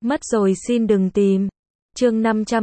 Mất rồi xin đừng tìm. Chương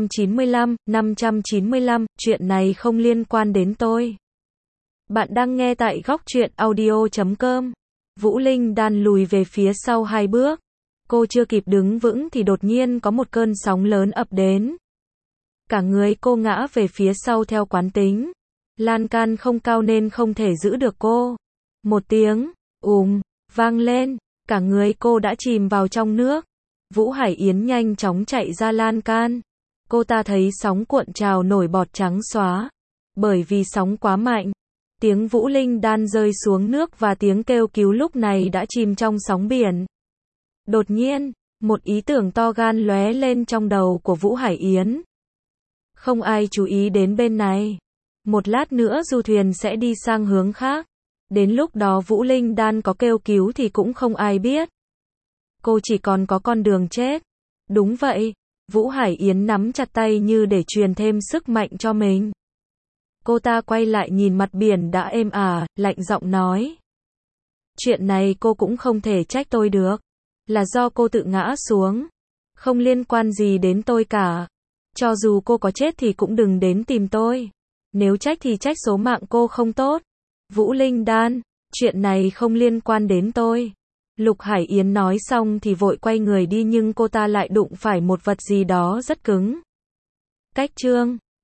595, chuyện này không liên quan đến tôi. Bạn đang nghe tại góc truyện audio.com. Vũ Linh đan lùi về phía sau 2 bước. Cô chưa kịp đứng vững thì đột nhiên có một cơn sóng lớn ập đến. Cả người cô ngã về phía sau theo quán tính. Lan can không cao nên không thể giữ được cô. Một tiếng vang lên, cả người cô đã chìm vào trong nước. Vũ Hải Yến nhanh chóng chạy ra lan can. Cô ta thấy sóng cuộn trào nổi bọt trắng xóa. Bởi vì sóng quá mạnh, tiếng Vũ Linh đan rơi xuống nước và tiếng kêu cứu lúc này đã chìm trong sóng biển. Đột nhiên, một ý tưởng to gan lóe lên trong đầu của Vũ Hải Yến. Không ai chú ý đến bên này. Một lát nữa du thuyền sẽ đi sang hướng khác. Đến lúc đó Vũ Linh đan có kêu cứu thì cũng không ai biết. Cô chỉ còn có con đường chết. Đúng vậy, Vũ Hải Yến nắm chặt tay như để truyền thêm sức mạnh cho mình. Cô ta quay lại nhìn mặt biển đã êm ả, lạnh giọng nói. Chuyện này cô cũng không thể trách tôi được. Là do cô tự ngã xuống. Không liên quan gì đến tôi cả. Cho dù cô có chết thì cũng đừng đến tìm tôi. Nếu trách thì trách số mạng cô không tốt. Vũ Linh đan, chuyện này không liên quan đến tôi. Lục Hải Yến nói xong thì vội quay người đi nhưng cô ta lại đụng phải một vật gì đó rất cứng. Cách chương